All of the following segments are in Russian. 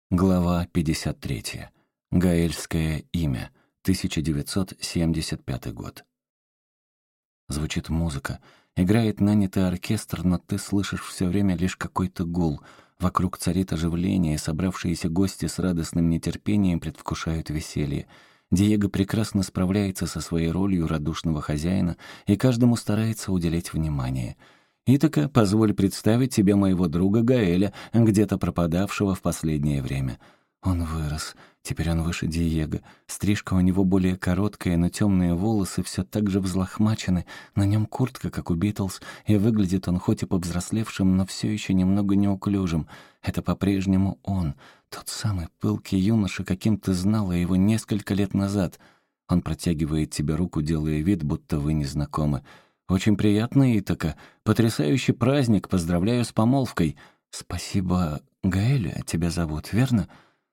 Глава 53. Гаэльское имя. 1975 год. Звучит музыка. Играет нанятый оркестр, но ты слышишь все время лишь какой-то гул. Вокруг царит оживление, и собравшиеся гости с радостным нетерпением предвкушают веселье. Диего прекрасно справляется со своей ролью радушного хозяина и каждому старается уделять внимание. «Итака, позволь представить тебе моего друга Гаэля, где-то пропадавшего в последнее время». Он вырос. Теперь он выше Диего. Стрижка у него более короткая, но темные волосы все так же взлохмачены. На нем куртка, как у Битлз, и выглядит он хоть и повзрослевшим, но все еще немного неуклюжим. Это по-прежнему он, тот самый пылкий юноша, каким ты знала его несколько лет назад. Он протягивает тебе руку, делая вид, будто вы не знакомы. «Очень приятно, Итака. Потрясающий праздник. Поздравляю с помолвкой». «Спасибо. Гаэля тебя зовут, верно?»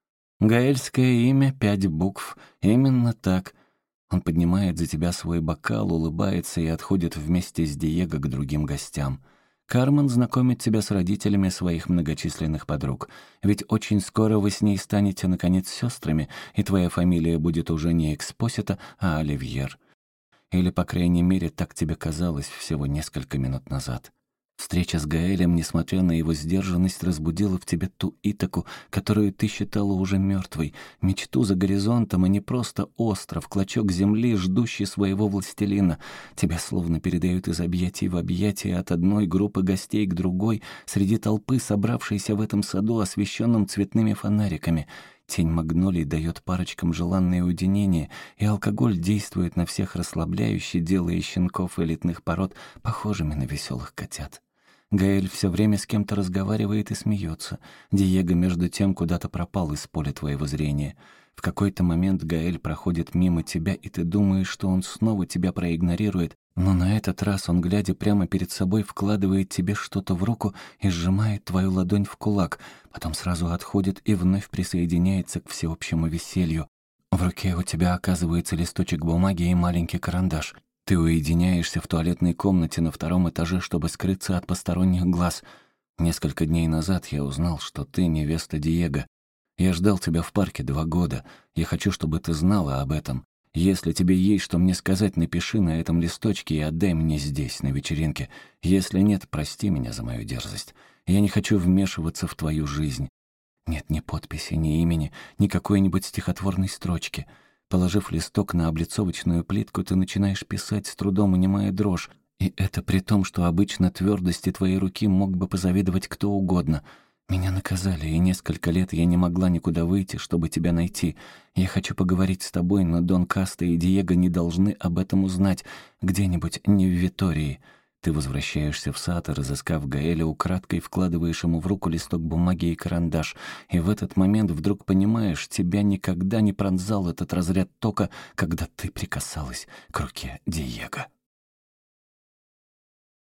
«Гаэльское имя, 5 букв. Именно так». Он поднимает за тебя свой бокал, улыбается и отходит вместе с Диего к другим гостям. Кармен знакомит тебя с родителями своих многочисленных подруг. Ведь очень скоро вы с ней станете, наконец, сестрами, и твоя фамилия будет уже не Экспосита, а Оливьер. Или, по крайней мере, так тебе казалось всего несколько минут назад. Встреча с Гаэлем, несмотря на его сдержанность, разбудила в тебе ту Итаку, которую ты считала уже мертвой, мечту за горизонтом, а не просто остров, клочок земли, ждущий своего властелина. Тебя словно передают из объятий в объятия от одной группы гостей к другой, среди толпы, собравшейся в этом саду, освещенном цветными фонариками. Тень магнолий дает парочкам желанное уединение, и алкоголь действует на всех расслабляюще, делая щенков элитных пород похожими на веселых котят. Гаэль все время с кем-то разговаривает и смеется. Диего, между тем, куда-то пропал из поля твоего зрения. В какой-то момент Гаэль проходит мимо тебя, и ты думаешь, что он снова тебя проигнорирует, но на этот раз он, глядя прямо перед собой, вкладывает тебе что-то в руку и сжимает твою ладонь в кулак, потом сразу отходит и вновь присоединяется к всеобщему веселью. В руке у тебя оказывается листочек бумаги и маленький карандаш. Ты уединяешься в туалетной комнате на 2-м этаже, чтобы скрыться от посторонних глаз. Несколько дней назад я узнал, что ты невеста Диего. Я ждал тебя в парке 2 года. Я хочу, чтобы ты знала об этом. Если тебе есть что мне сказать, напиши на этом листочке и отдай мне здесь, на вечеринке. Если нет, прости меня за мою дерзость. Я не хочу вмешиваться в твою жизнь. Нет ни подписи, ни имени, ни какой-нибудь стихотворной строчки. Положив листок на облицовочную плитку, ты начинаешь писать, с трудом унимая дрожь. И это при том, что обычно твердости твоей руки мог бы позавидовать кто угодно. Меня наказали, и несколько лет я не могла никуда выйти, чтобы тебя найти. Я хочу поговорить с тобой, но Дон Каста и Диего не должны об этом узнать. Где-нибудь не в Витории. Ты возвращаешься в сад и, разыскав Гаэля, украдкой вкладываешь ему в руку листок бумаги и карандаш. И в этот момент вдруг понимаешь, тебя никогда не пронзал этот разряд тока, когда ты прикасалась к руке Диего.